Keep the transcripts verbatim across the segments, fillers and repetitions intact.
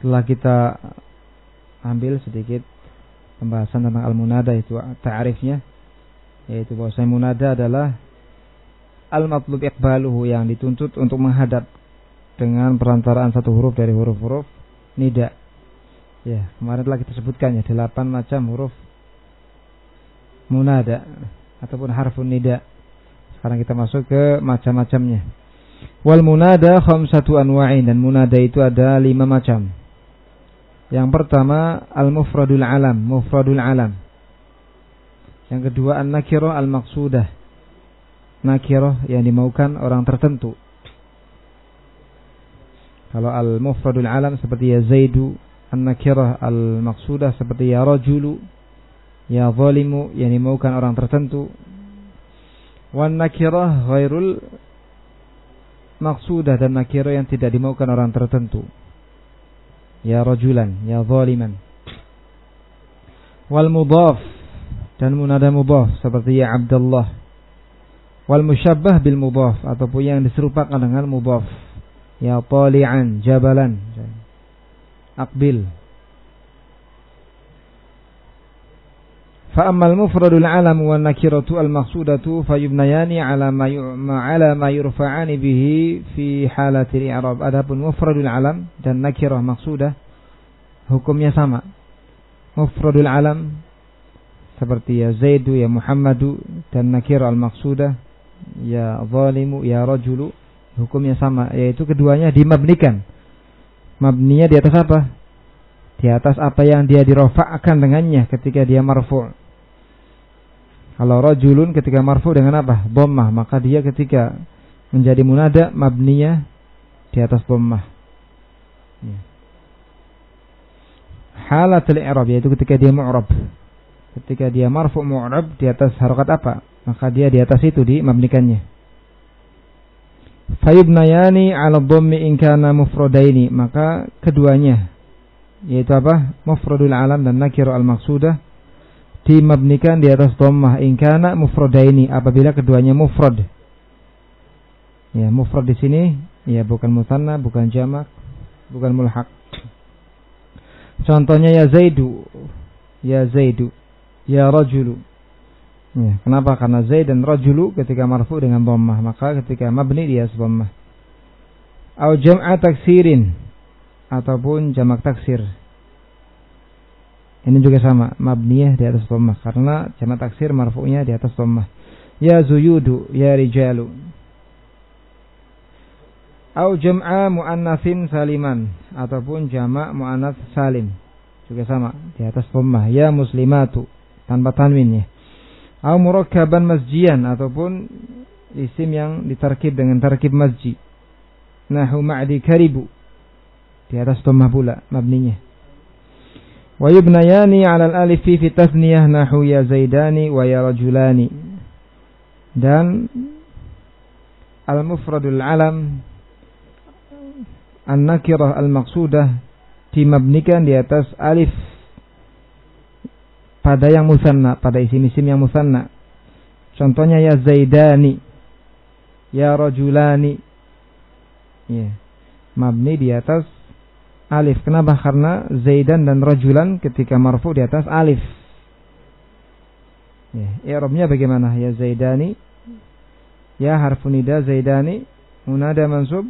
Setelah kita ambil sedikit pembahasan tentang al-munada, itu ta'arifnya, yaitu bahwa munada adalah al-matlub iqbaluhu, yang dituntut untuk menghadap dengan perantaraan satu huruf dari huruf-huruf nida. Ya, kemarin telah kita sebutkan ya, delapan macam huruf munada ataupun harfun nida. Sekarang kita masuk ke macam-macamnya. Wal munada khamsatu anwa'in, dan munada itu ada lima macam. Yang pertama al-mufradul alam, mufradul alam. Yang kedua an-nakirah al-maqsudah, nakirah yang dimaukan orang tertentu. Kalau al-mufradul alam seperti ya Zaidu, an-nakirah al-maqsudah seperti ya rajulu, ya zalimu, yang dimaukan orang tertentu. Wan nakirah ghairul maqsudah, dan nakirah yang tidak dimaukan orang tertentu. Ya rajulan, ya zaliman. Wal mudhaf, dan munada mudhaf seperti ya Abdullah. Wal musyabbah bil mudhaf, ataupun yang diserupakan dengan mudhaf. Ya tali'an, jabalan, aqbil. Fa ammal mufradul alam wan nakiratu al maqsudatu fayubnayani ala ma ala ma yurfa'ani bihi fi halatil i'rab. Adapun mufradul alam dan nakirah maqsudah hukumnya sama. Mufradul alam seperti ya Zaidu, ya Muhammadu, dan nakirah al maqsudah ya zalimu, ya rajulu, hukumnya sama, yaitu keduanya dimabnikan. Mabninya di atas apa? Di atas apa yang dia dirofa'kan dengannya ketika dia marfu'. Kalau rajulun ketika marfu dengan apa? Dhammah, maka dia ketika menjadi munada mabninya di atas dhammah. Ya. Halatul i'rab, yaitu ketika dia mu'rab. Ketika dia marfu' mu'rab di atas harokat apa? Maka dia di atas itu dimabnikannya. Fayubnayani 'ala dhammi in kana mufradaini, maka keduanya yaitu apa? Mufradul alam dan nakirah al-maqsudah dimabnikan di atas dhammah in kana mufradaini, apabila keduanya mufrad. Ya, mufrad di sini ya bukan musanna, bukan jamak, bukan mulhaq. Contohnya ya Zaidu, ya Zaidu, ya rajulu. Ya, kenapa? Karena Zaid dan rajulu ketika marfu dengan dhammah, maka ketika mabni dia dhammah. Au jam'a taksirin, ataupun jamak taksir. Ini juga sama, mabniyah di atas dhammah, karena jamak taksir marfu'nya di atas dhammah. Ya Zuyudu, ya Rijalu. Au jam'a muannatsin saliman, ataupun jamak muannats salim, juga sama, di atas dhammah. Ya Muslimatu, tanpa tanwin ya. Au murakkaban masjian, ataupun isim yang ditarkib dengan tarkib masji. Nahu ma'di karibu, di atas dhammah pula mabninya. Wa yubnayani 'ala al-alif fi tasniyah nahu ya Zaidani wa ya rajulani. Dan al-mufradul alam an-nakirah al-maqsudah dimabnikan di atas alif pada yang musanna, pada isim-isim yang musanna. Contohnya ya Zaidani, ya rajulani. Ya, mabni di atas alif. Kenapa? Karena Zaidan dan rajulan ketika marfu di atas alif. Ya, i'rabnya bagaimana? Ya Zaidani, ya harfu nida Zaidani, munada mansub,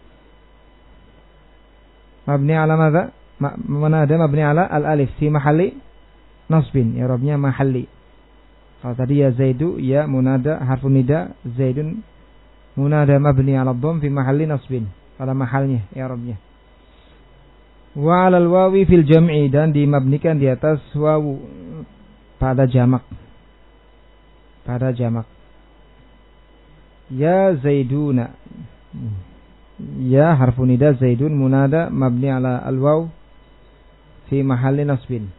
mabni ala madza? Munada mabni ala al-alif fi mahalli nasbin. I'rabnya mahalli. Kalau tadi ya Zaidu, ya munada harfu nida, Zaidun munada mabni ala dhamm fi mahalli nasbin. Pada mahalnya i'rabnya. Wa 'alal wawi fil jam'i, dan dimabnikan di atas wawu pada jamak. Pada jamak. Ya Zaiduna, ya harfu nida Zaidun munada mabni ala al-waw fi mahalli nasbin.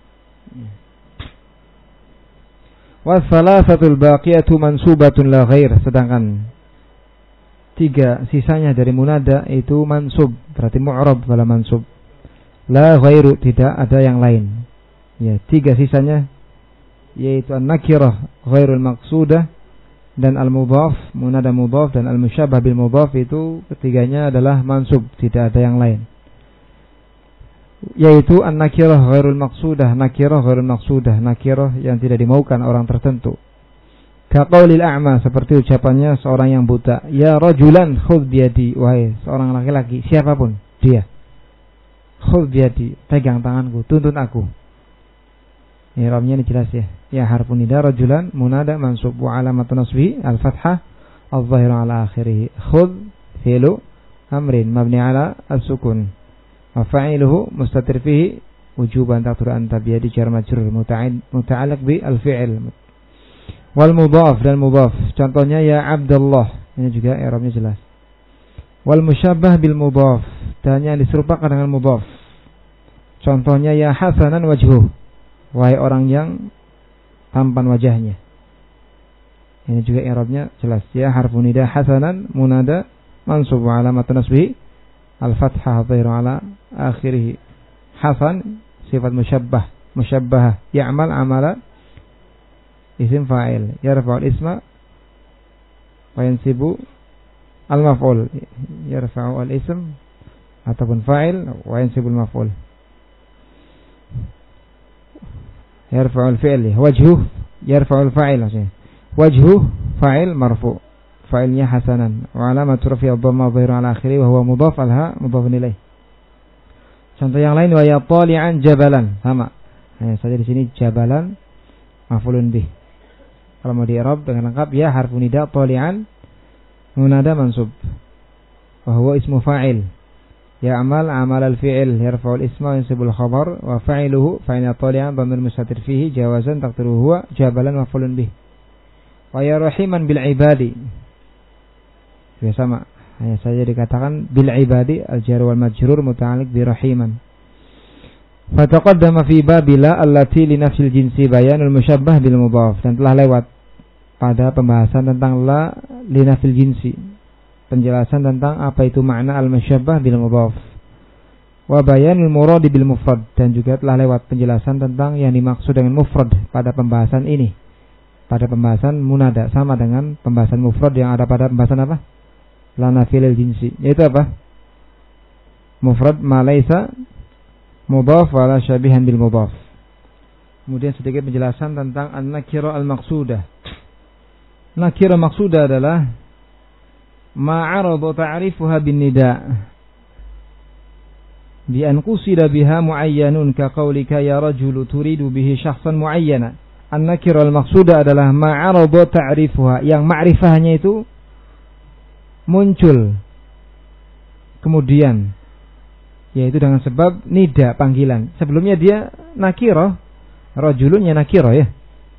Wa thalathatul baqiyatu mansubatun la ghair, sedangkan tiga sisanya dari munada itu mansub, berarti mu'rab wala mansub. La ghairu, tidak ada yang lain. Ya, tiga sisanya yaitu an-nakirah ghairul maqsudah dan al-mudhaf, munada mudhaf, dan al-musyabbah bil mudhaf, itu ketiganya adalah mansub, tidak ada yang lain. yaitu an-nakirah ghairul maqsudah, nakirah ghairul maqsudah, nakirah yang tidak dimaukan orang tertentu. Kaqaulil a'ma, seperti ucapannya seorang yang buta, ya rajulan khudh biyadi, wahai seorang laki-laki siapapun dia, khudh biyadi, pegang tanganku, tuntun aku. I'rabnya ini jelas ya. Ya harfun nida rajulan munada mansub wa alamatun nasbihi al-fathah al-zahira ala akhirih. Khudh fi'lu amrin mabni ala as-sukun. Wa fa'iluhu mustatir fihi wujuban taqdiru anta biyadi jar majrur muta'alliq bi al-fi'l. Wal mudhaf dan mudhaf. Contohnya ya Abdullah. Ini juga i'rabnya jelas. Wal musyabbah bil mudhaf, dan yang diserupakan dengan mudhaf. Contohnya ya Hasanan wajhuh, wahai orang yang tampan wajahnya. Ini juga i'rabnya jelas. Ya harfun nida hasanan munada mansub wa alamatun nasbihi al-fathah dhahiru ala akhirih. Hasan sifat musyabbah, musyabbah ya'mal amala isim fa'il, yarfa'ul isma wa yansibu al-maf'ul, yarfa'u al-ism ataupun fa'il wa yansibu al-maf'ul. Yarfa'ul fi'l, wajhuh yarfa'ul fa'il, maksudnya wajhuh fa'il marfu', fa'ilnya hasanan, wa alamatu rafi'i ad-dhamma dhahiru ala akhirih wa huwa mudhaf alha mudhafun ilaih. Contoh yang lain wa ya tali'an jabalan, sama. Hanya saja di sini jabalan maf'ulun bih. Kalau mau di-i'rab dengan lengkap ya harfun nida tali'an munada mansub wa huwa ismu fa'il. Ya'mal amal al-fi'il yarfa'ul isma wa yansibul khabar wa fa'iluhu fa'ina tali'an dhamir mustatir fihi jawazan taqdiruhu huwa jabalan maf'ulun bih. Wa ya rahiman bil ibadi. Ya sama, hanya saja dikatakan bil ibadi al-jar wal majrur muta'alliq bi rahiman. Fa taqaddama fi babila allati li nafsil jinsi bayanul musyabbah bil mudhaf, dan telah lewat pada pembahasan tentang la li nafsil jinsi, penjelasan tentang apa itu makna al-musyabbah bil mudhaf. Wa bayanul murad bil mufrad, dan juga telah lewat penjelasan tentang yang dimaksud dengan mufrad pada pembahasan ini. Pada pembahasan munada sama dengan pembahasan mufrad yang ada pada pembahasan apa? La nafilil jinsi, yaitu apa? Mufrad ma laisa mudhaf wala syabihan bil mudhaf. Kemudian sedikit penjelasan tentang an-nakira al-maqsudah. Nakira maqsudah adalah ma'aradu ta'rifuha bin nida bi an qusida biha muayyanun ka qaulika ya rajulu turidu bihi syakhsan muayyana. An-nakira al-maqsudah adalah ma'aradu ta'rifuha, yang ma'rifahnya itu muncul kemudian, yaitu dengan sebab nida, panggilan. Sebelumnya dia nakirah, rajulunnya nakirah ya,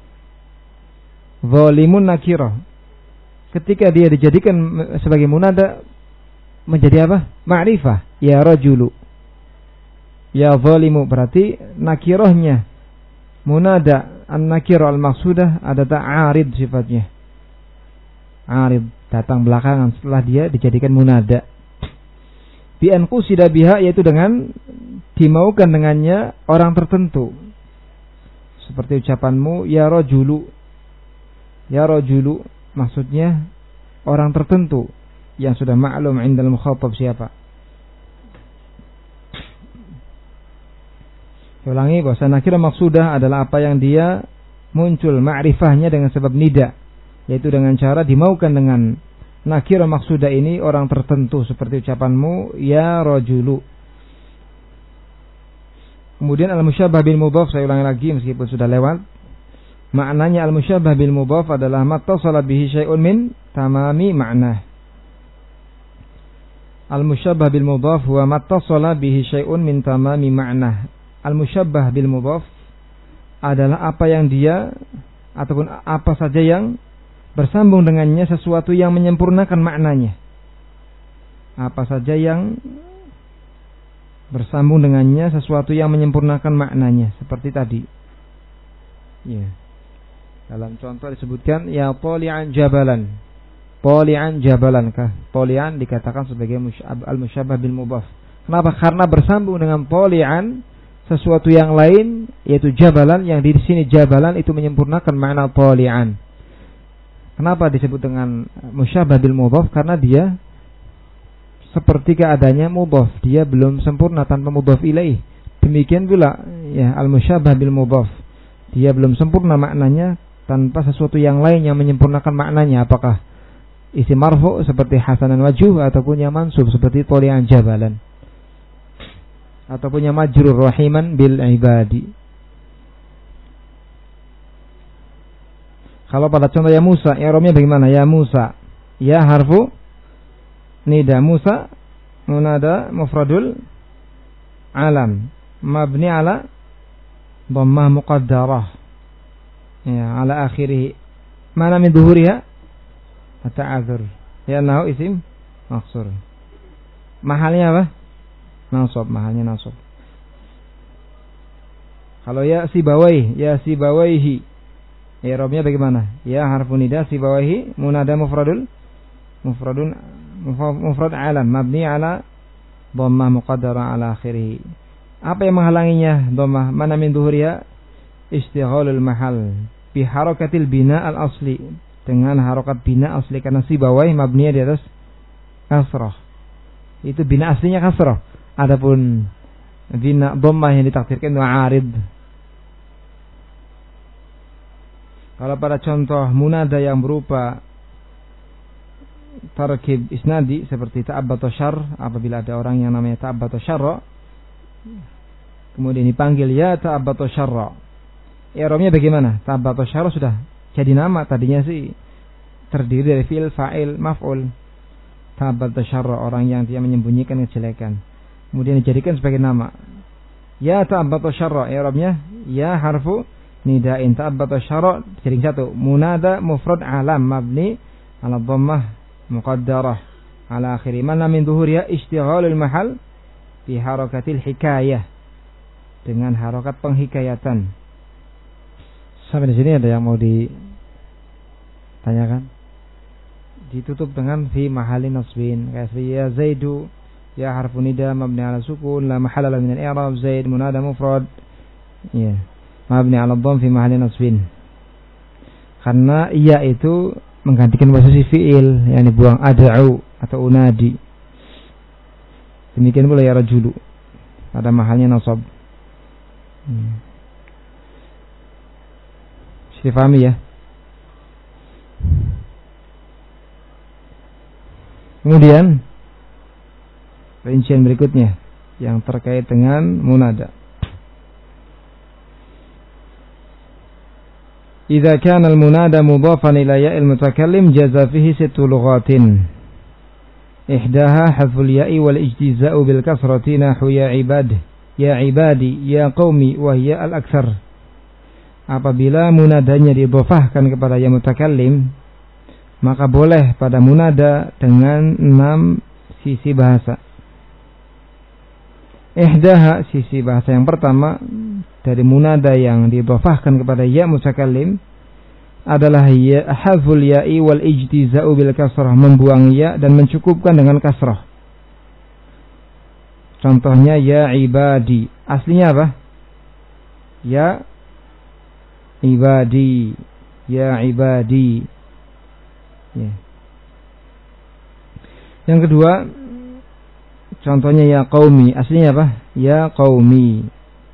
zalimun nakirah. Ketika dia dijadikan sebagai munada menjadi apa? Ma'rifah. Ya rajulu, ya zalimu, berarti nakirahnya munada an-nakirah al-maqsudah ada ta'arid sifatnya. Arid, datang belakangan setelah dia dijadikan munada. Bi an qusida biha, yaitu dengan dimaukan dengannya orang tertentu. Seperti ucapanmu ya rajulu. Ya rajulu maksudnya orang tertentu yang sudah maklum indal mukhatab siapa. Ulangi, bahwa nakirah maqsudah adalah apa yang dia muncul ma'rifahnya dengan sebab nida, yaitu dengan cara dimaukan dengan nakirah maqsudah ini orang tertentu, seperti ucapanmu ya rajulu. Kemudian al-musyabbah bil mudhaf, saya ulangi lagi meskipun sudah lewat. Maknanya al-musyabbah bil mudhaf adalah mattasala bihi syai'un min tamami ma'nah. Al-musyabbah bil mudhaf huwa mattasala bihi syai'un min tamami ma'nah. Al-musyabbah bil mudhaf adalah apa yang dia ataupun apa saja yang bersambung dengannya sesuatu yang menyempurnakan maknanya. Apa saja yang bersambung dengannya sesuatu yang menyempurnakan maknanya, seperti tadi. Ya. Dalam contoh disebutkan ya tali'an jabalan. Tali'an jabalan kah? Tali'an dikatakan sebagai al-musyabbah bil mudhaf. Kenapa? Karena bersambung dengan tali'an sesuatu yang lain, yaitu jabalan, yang di sini jabalan itu menyempurnakan makna tali'an. Kenapa disebut dengan musyabbah bil mudhaf? Karena dia seperti keadaannya mudhaf, dia belum sempurna tanpa mudhaf ilaih. Demikian pula ya al-musyabah bil mudhaf. Dia belum sempurna maknanya tanpa sesuatu yang lain yang menyempurnakan maknanya. Apakah isim marfu seperti hasanan wajuh, ataupun yang mansub seperti tolian jabalan, ataupun yang majrur rahiman bil ibadi. Kalau pada contoh ya Musa, i'rabnya bagaimana? Ya Musa, ya harfu nida, Musa munada mufradul alam mabni ala dhammah muqaddarah ya ala akhirih. Mana min dhuhuriha? Ta'adzur. Ya nahu isim maksur. Mahalnya apa? Nasab, mahalnya nasab. Kalau ya sibawai, ya sibawaihi, i'rabnya bagaimana? Ya harfu nida, sibawaihi munada mufradul mufradun mufrad alam mabni ala dhammah muqaddarah ala akhirih. Apa yang menghalanginya dhammah? Mana min dhuhuriha? Istighalul mahal bi harakatil bina al asli, dengan harokat bina asli, karena sibawai mabniya di atas kasrah. Itu bina aslinya kasrah. Adapun bina dhammah yang ditakdirkan itu arid. Kalau pada contoh munada yang berupa tarkib isnadi seperti ta'abbata syarr, apabila ada orang yang namanya ta'abbata syarra kemudian dipanggil ya ta'abbata syarra, i'rabnya bagaimana? Ta'abbata syarra sudah jadi nama, tadinya sih terdiri dari fi'il, fa'il, maf'ul. Ta'abbata syarra, orang yang dia menyembunyikan kejelekan, kemudian dijadikan sebagai nama. Ya ta'abbata syarra, i'rabnya ya harfu nida'in, ta'abbata syarra jadi satu, munada mufrad alam mabni ala dhammah muqaddarah ala akhiri. Mana min dhuhuriya? Istighalul mahal bi harakatil hikayah, dengan harokat penghikayatan. Sampai di sini ada yang mau ditanyakan? Ditutup dengan fi mahali nasbin, kayak ya Zaidu ya harfu nida mabni ala sukun la mahalla lahu min al-i'rab, Zaid munada mufrad ya mabni ala dhamm fi mahali nasbin, karena iya itu menggantikan posisi fi'il yang dibuang ad'u atau unadi. Demikian pula ya rajulu pada mahalnya nasab. hmm. Difahami ya. Kemudian rincian berikutnya yang terkait dengan munada. Idza kana al-munada mudhafan ila ya'il mutakallim jaza fihi sittu lughatin. Ihdaha hadful ya'i wal ijtiza'u bil kasrati nahu ya ibad, ya ibadi, ya qaumi wa hiya al-aktsar. Apabila munadanya didhofahkan kepada ya mutakallim, maka boleh pada munada dengan enam sisi bahasa. Ihdaha, sisi bahasa yang pertama dari munada yang didhofahkan kepada ya mutakallim adalah ya hadful ya'i wal ijtiza'u bil kasrah, membuang ya dan mencukupkan dengan kasrah. Contohnya ya ibadi, aslinya apa? Ya ibadi, ya ibadi. Ya. Yang kedua, contohnya ya qaumi, aslinya apa? Ya qaumi.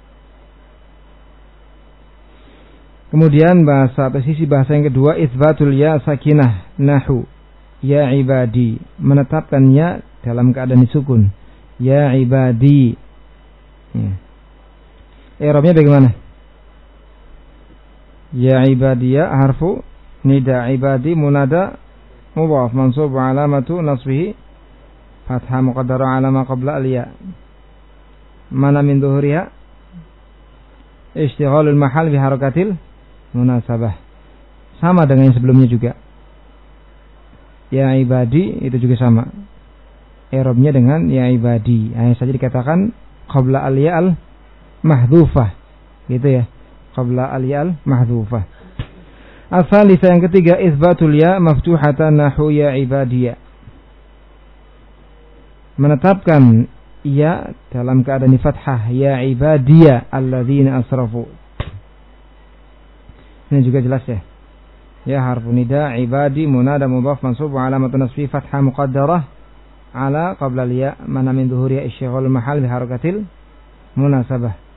Kemudian bahasa atau sisi bahasa yang kedua, itsbatul ya sakinah nahu ya ibadi, menetapkan ya dalam keadaan disukun. Ya ibadi. Ya. I'rabnya bagaimana? Ya ibadiya harfu nida, ibadi munada mudhaf mansub alamatu nasbihi fathah muqaddara ala ma qabla al-ya. Mana min dhuhuriha? Istighalul mahal bi harakatil munasabah. Sama dengan yang sebelumnya juga. Ya ibadi itu juga sama. I'rabnya dengan ya ibadi. Hanya saja dikatakan qabla al-ya al-mahdhufah. Gitu ya. Qabla al-ya al-mahdhufah. As-salisa yang ketiga, itsbatul ya maftuhatan nahu ya ibadiyya. Menetapkan ya dalam keadaan di fathah, ya ibadiyya alladzina asrafu. Ini juga jelas ya. Ya harfu nida, ibadi munada mudhaf mansub wa alamatun nasbi fathah muqaddarah ala qabla al-ya, mana min dhuhuriya isyighal mahal bi harakatil munasabah.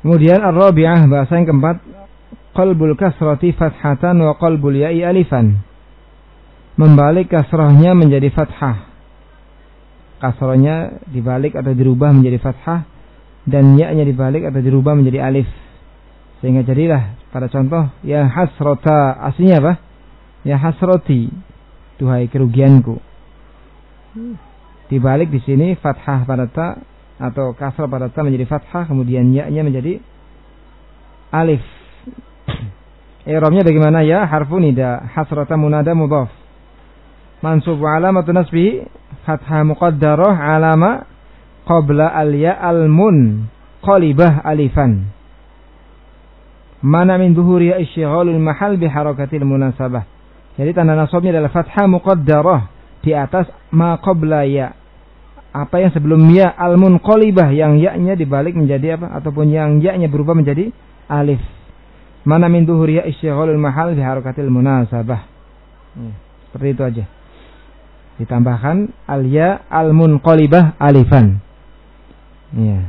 Kemudian ar-rabi'ah, bahasa yang keempat, qalbul kasrati fathatan wa qalbul ya'i alifan. Membalik kasrahnya menjadi fathah. Kasrahnya dibalik atau dirubah menjadi fathah, dan ya-nya dibalik atau dirubah menjadi alif. Sehingga jadilah pada contoh ya hasrata, aslinya apa? Ya hasrati, duhai kerugianku. Dibalik di sini fathah pada ta atau kasrah pada ta menjadi fathah, kemudian ya-nya menjadi alif. I'rabnya bagaimana? Ya harfu nida, hasrata munada mudhaf. Mansub wa alamatu nasbihi fathah muqaddarah alama qabla al-ya al-mun qalibah alifan. Mana min dhuhuri isyghalul mahal bi harakatil munasabah. Jadi tanda nasabnya adalah fathah muqaddarah di atas ma qabla ya. Apa yang sebelum ya al-munqalibah, yang ya-nya dibalik menjadi apa, ataupun yang ya-nya berubah menjadi alif. Mana min dhuhuri isyghalul mahal bi harakatil munasabah. Hmm, seperti itu aja. Ditambahkan al-ya al-munqalibah alifan. Ya.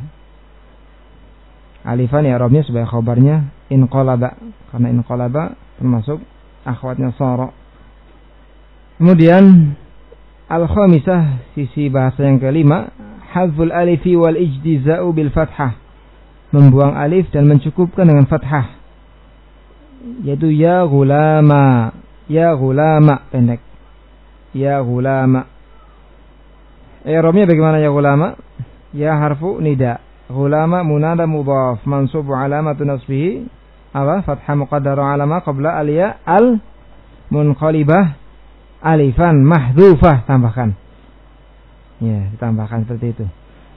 Alifan ya i'rabnya sebagai khabarnya inqalaba, karena inqalaba termasuk akhwatnya sara. Kemudian al-khamisah, sisi bahasa yang kelima, hadzful alifi wal ijtiza'u bil fathah. Membuang alif dan mencukupkan dengan fathah. Yaitu ya ghulama, ya ghulama pendek. Ya ghulama. I'rabnya bagaimana ya ghulama? Ya harfu nida. Ghulama munada mudhaf, mansub alamatu nasbihi apa? Fathah muqaddarah alama qabla al-ya al munqalibah alifan mahdhufah, tambahkan. Ya, ditambahkan seperti itu.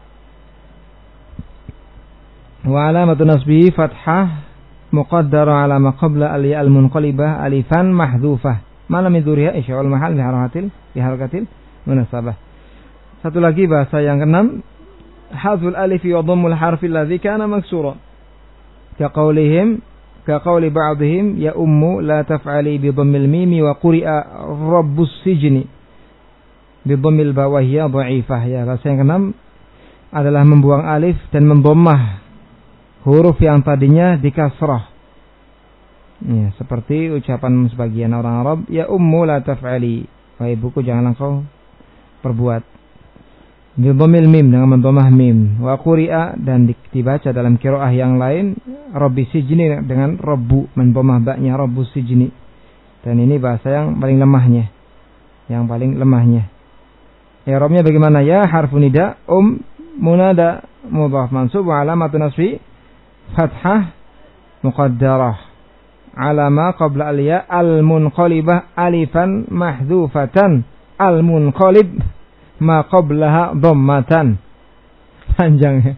Wa alamatu nasbihi fathah muqaddarah alama qabla al-ya al munqalibah alifan mahdhufah. Malam idhuriha isya'ul mahal bi harakatil bi harakatil munasabah. Satu lagi bahasa yang keenam, hadzful alif wa dhammul harfi alladhi kana maksura. Ka qaulihim ka qauli ba'dihim ya ummu la taf'ali bi dhammil mim wa quri'a rabbus sijni bi dhammil ba wa hiya dha'ifah. Ya, bahasa yang keenam adalah membuang alif dan mendhammah huruf yang tadinya dikasrah. Ya, seperti ucapan sebagian orang Arab, ya ummu la taf'ali, wahai ibuku janganlah kau perbuat. Bi dhammil mim, dengan mendhammah mim. Wa quri'a, dan dibaca dalam qiraah yang lain, rabbi sijni, dengan rabbu, mendhammah ba-nya rabbu sijni. Dan ini bahasa yang paling lemahnya. Yang paling lemahnya. I'rabnya bagaimana? Ya harfu nida, um munada mudhaf, mansub wa alamatu nasbi fathah muqaddarah alama qabla al-ya al-munqalibah alifan mahdhufatan al-munqalib ma qablaha dhammatan. Panjang ya.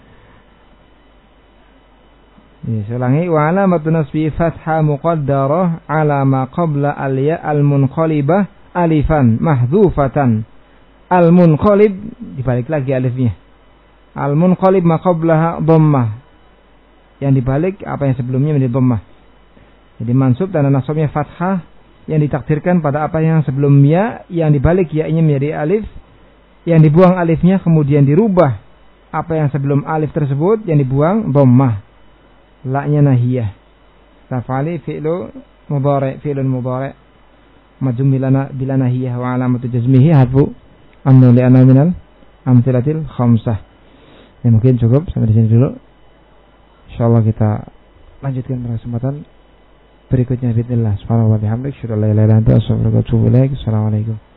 Ya, ulangi. Wa alamatu nasbi fathah muqaddarah alama qabla al-ya al-munqalibah alifan mahdhufatan al-munqalib, dibalik lagi alifnya, al-munqalib ma qablaha dhammah, yang dibalik apa yang sebelumnya menjadi dhammah. Jadi mansub dan nasabnya fathah yang ditakdirkan pada apa yang sebelumnya, yang dibalik ya-nya menjadi alif, yang dibuang alifnya kemudian dirubah apa yang sebelum alif tersebut yang dibuang dhammah. La-nya nahiyah. Taf'ali fi'lu mudhari', fi'lun mudhari' majzum bila bila nahiyah wa alamatu jazmihi hadfu annu li'anna minal amtsilatil khamsah. Ya, mungkin cukup sampai di sini dulu. Insyaallah kita lanjutkan pada kesempatan berikutnya. Bismillah. Subhanallah wa bihamdihi, asyhadu an la ilaha illa anta, astaghfiruka wa atubu ilaik. Assalamualaikum.